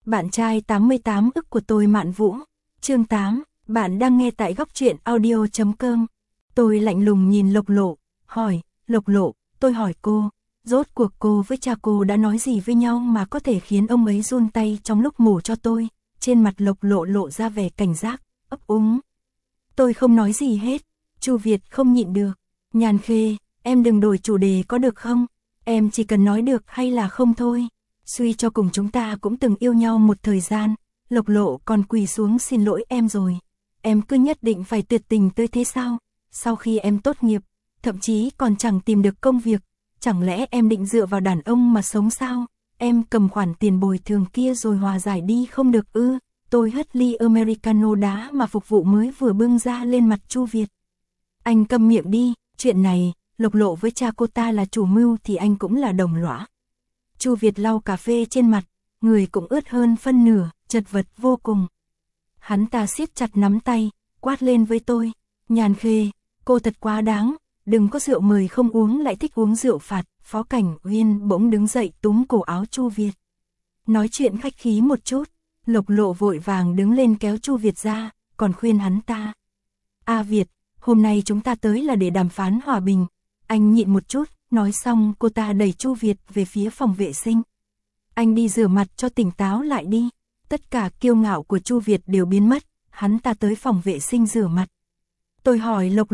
Bạn trai 88 ức của tôi Mạn Vũ. Chương 8, bạn đang nghe tại góc truyện audio.com. Tôi lạnh lùng nhìn Lộc Lộ, hỏi, Lộc Lộ, tôi hỏi cô, rốt cuộc cô với cha cô đã nói gì với nhau mà có thể khiến ông ấy run tay trong lúc mổ cho tôi? Trên mặt Lộc Lộ lộ ra vẻ cảnh giác, ấp úng. Tôi không nói gì hết. Chu Việt không nhịn được. Nhàn Khê, em đừng đổi chủ đề có được không? Em chỉ cần nói được hay là không thôi. Suy cho cùng chúng ta cũng từng yêu nhau một thời gian. Lộc Lộ còn quỳ xuống xin lỗi em rồi. Em cứ nhất định phải tuyệt tình tới thế sao? Sau khi em tốt nghiệp, thậm chí còn chẳng tìm được công việc, chẳng lẽ em định dựa vào đàn ông mà sống sao? Em cầm khoản tiền bồi thường kia rồi hòa giải đi không được ư? Tôi hất ly Americano đá mà phục vụ mới vừa bưng ra lên mặt Chu Việt. Anh câm miệng đi, chuyện này, Lộc Lộ với cha cô ta là chủ mưu thì anh cũng là đồng lõa. Chu Việt lau cà phê trên mặt, người cũng ướt hơn phân nửa, chật vật vô cùng. Hắn ta siết chặt nắm tay, quát lên với tôi, Nhàn Khê, cô thật quá đáng, đừng có rượu mời không uống lại thích uống rượu phạt. Phó Cảnh Uyên bỗng đứng dậy túm cổ áo Chu Việt. Nói chuyện khách khí một chút, Lộc Lộ vội vàng đứng lên kéo Chu Việt ra, còn khuyên hắn ta. Việt, hôm nay chúng ta tới là để đàm phán hòa bình, anh nhịn một chút. Nói xong cô ta đẩy Chu Việt về phía phòng vệ sinh. Anh đi rửa mặt cho tỉnh táo lại đi. Tất cả kiêu ngạo của Chu Việt đều biến mất, hắn ta tới phòng vệ sinh rửa mặt. Tôi hỏi Lộc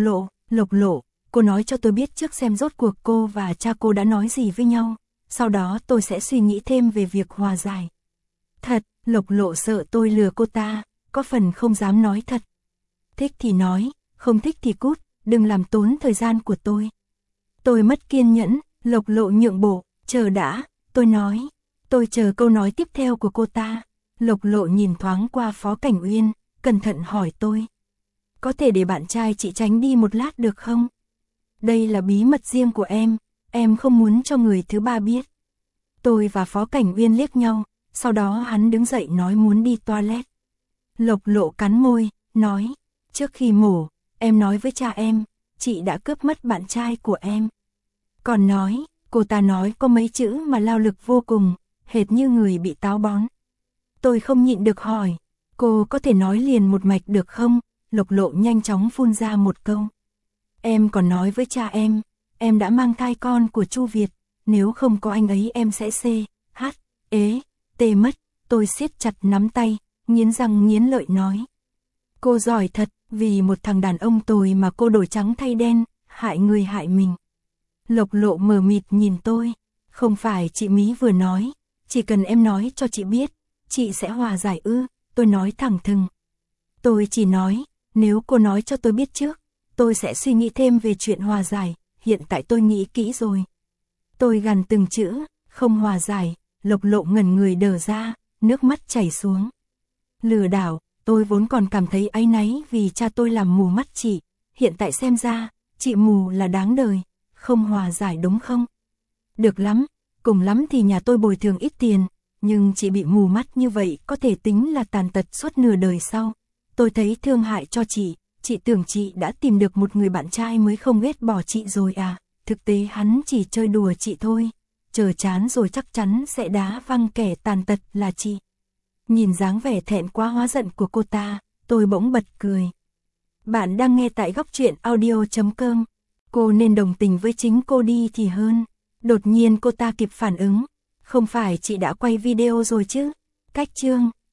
Lộ, cô nói cho tôi biết trước xem rốt cuộc cô và cha cô đã nói gì với nhau, sau đó tôi sẽ suy nghĩ thêm về việc hòa giải. Thật, Lộc Lộ sợ tôi lừa cô ta, có phần không dám nói thật. Thích thì nói, không thích thì cút, đừng làm tốn thời gian của tôi. Tôi mất kiên nhẫn, Lộc Lộ nhượng bộ, chờ đã, tôi nói. Tôi chờ câu nói tiếp theo của cô ta. Lộc Lộ nhìn thoáng qua Phó Cảnh Uyên, cẩn thận hỏi tôi. Có thể để bạn trai chị tránh đi một lát được không? Đây là bí mật riêng của em không muốn cho người thứ ba biết. Tôi và Phó Cảnh Uyên liếc nhau, sau đó hắn đứng dậy nói muốn đi toilet. Lộc Lộ cắn môi, nói, trước khi mổ, em nói với cha em, chị đã cướp mất bạn trai của em. Còn nói, cô ta nói có mấy chữ mà lao lực vô cùng, hệt như người bị táo bón. Tôi không nhịn được hỏi, cô có thể nói liền một mạch được không? Lộc Lộ nhanh chóng phun ra một câu. Em còn nói với cha em đã mang thai con của Chu Việt, nếu không có anh ấy em sẽ tê mất. Tôi siết chặt nắm tay, nghiến răng nghiến lợi nói. Cô giỏi thật, vì một thằng đàn ông tồi mà cô đổi trắng thay đen, hại người hại mình. Lộc Lộ mờ mịt nhìn tôi, không phải chị Mí vừa nói, chỉ cần em nói cho chị biết, chị sẽ hòa giải ư? Tôi nói thẳng thừng. Tôi chỉ nói, nếu cô nói cho tôi biết trước, tôi sẽ suy nghĩ thêm về chuyện hòa giải, hiện tại tôi nghĩ kỹ rồi. Tôi gằn từng chữ, không hòa giải. Lộc Lộ ngẩn người đờ ra, nước mắt chảy xuống. Lừa đảo, tôi vốn còn cảm thấy áy náy vì cha tôi làm mù mắt chị, hiện tại xem ra, chị mù là đáng đời, không hòa giải đúng không? Được lắm, cùng lắm thì nhà tôi bồi thường ít tiền, nhưng chị bị mù mắt như vậy có thể tính là tàn tật suốt nửa đời sau. Tôi thấy thương hại cho chị tưởng chị đã tìm được một người bạn trai mới không ghét bỏ chị rồi à, thực tế hắn chỉ chơi đùa chị thôi, chờ chán rồi chắc chắn sẽ đá văng kẻ tàn tật là chị. Nhìn dáng vẻ thẹn quá hóa giận của cô ta, tôi bỗng bật cười. Bạn đang nghe tại góc truyện audio.com. Cô nên đồng tình với chính cô đi thì hơn. Đột nhiên cô ta kịp phản ứng. Không phải chị đã quay video rồi chứ? Cách chương.